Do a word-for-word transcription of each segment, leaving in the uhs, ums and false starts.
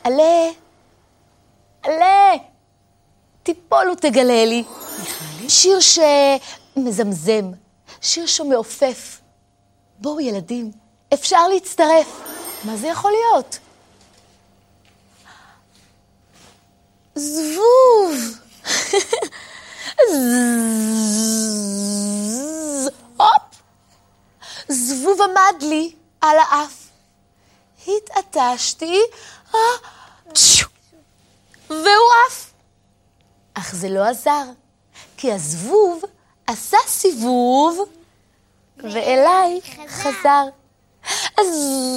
עלה, עלה, תיפול ותגלה לי. שיר שמזמזם, שיר שמעופף. בואו ילדים, אפשר להצטרף. מה זה יכול להיות? זבוב. הופ. זבוב עמד לי על האף. התעטשתי, והוא עף. אך זה לא עזר, כי הזבוב עשה סיבוב, ואליי חזר. אז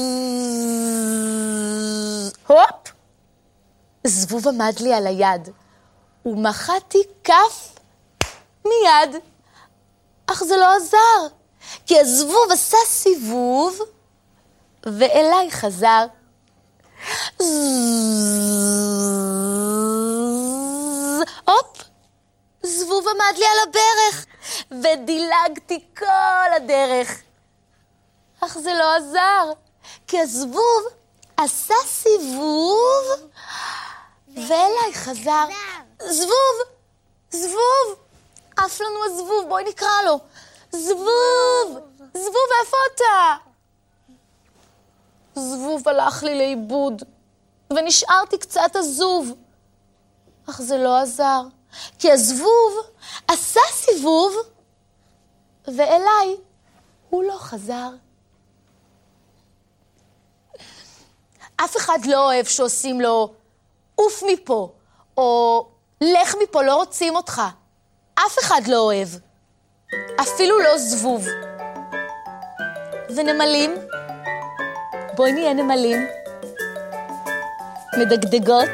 הופ. זבוב עמד לי על היד, ומחאתי כף מיד. אך זה לא עזר, כי הזבוב עשה סיבוב, ואליי חזר. הופ, זבוב עמד לי על הברך, ודילגתי כל הדרך. אך זה לא עזר, כי הזבוב עשה סיבוב, ואליי חזר. זבוב, זבוב, עף לנו הזבוב, בואי נקרא לו. זבוב, זבוב, איפה אתה? זבוב הלך לי לאיבוד, ונשארתי קצת עזוב. אך זה לא עזר, כי הזבוב עשה סיבוב, ואליי הוא לא חזר. אף אחד לא אוהב שעושים לו עוף מפה, או לך מפה, לא רוצים אותך. אף אחד לא אוהב. אפילו לא זבוב. ונמלים? בואי נהיה נמלים. מדגדגות.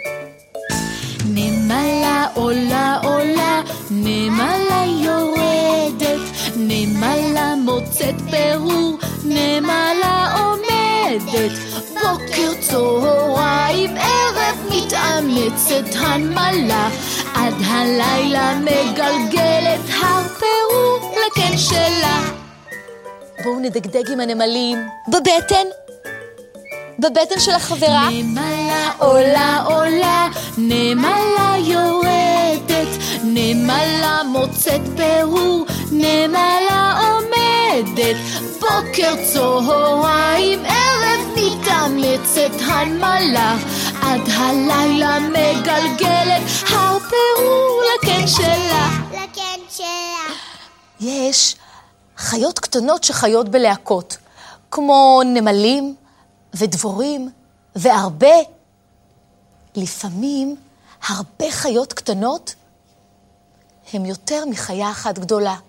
נמלה עולה עולה, נמלה יורדת, נמלה מוצאת פירור, נמלה עומדת. בוקר צהריים ערב מתאמצת הנמלה, עד הלילה מגלגלת הר פירור לקן שלה. בואו נדגדג עם הנמלים. בבטן. בבטן של החברה. נמלה עולה עולה, נמלה יורדת, נמלה מוצאת פירור, נמלה עומדת. בוקר צהריים ערב מתאמצת הנמלה, עד הלילה מגלגלת הר פירור לקן שלה. לקן שלה. יש חיות קטנות שחיות בלהקות, כמו נמלים ודבורים והרבה. לפעמים הרבה חיות קטנות הם יותר מחיה אחת גדולה.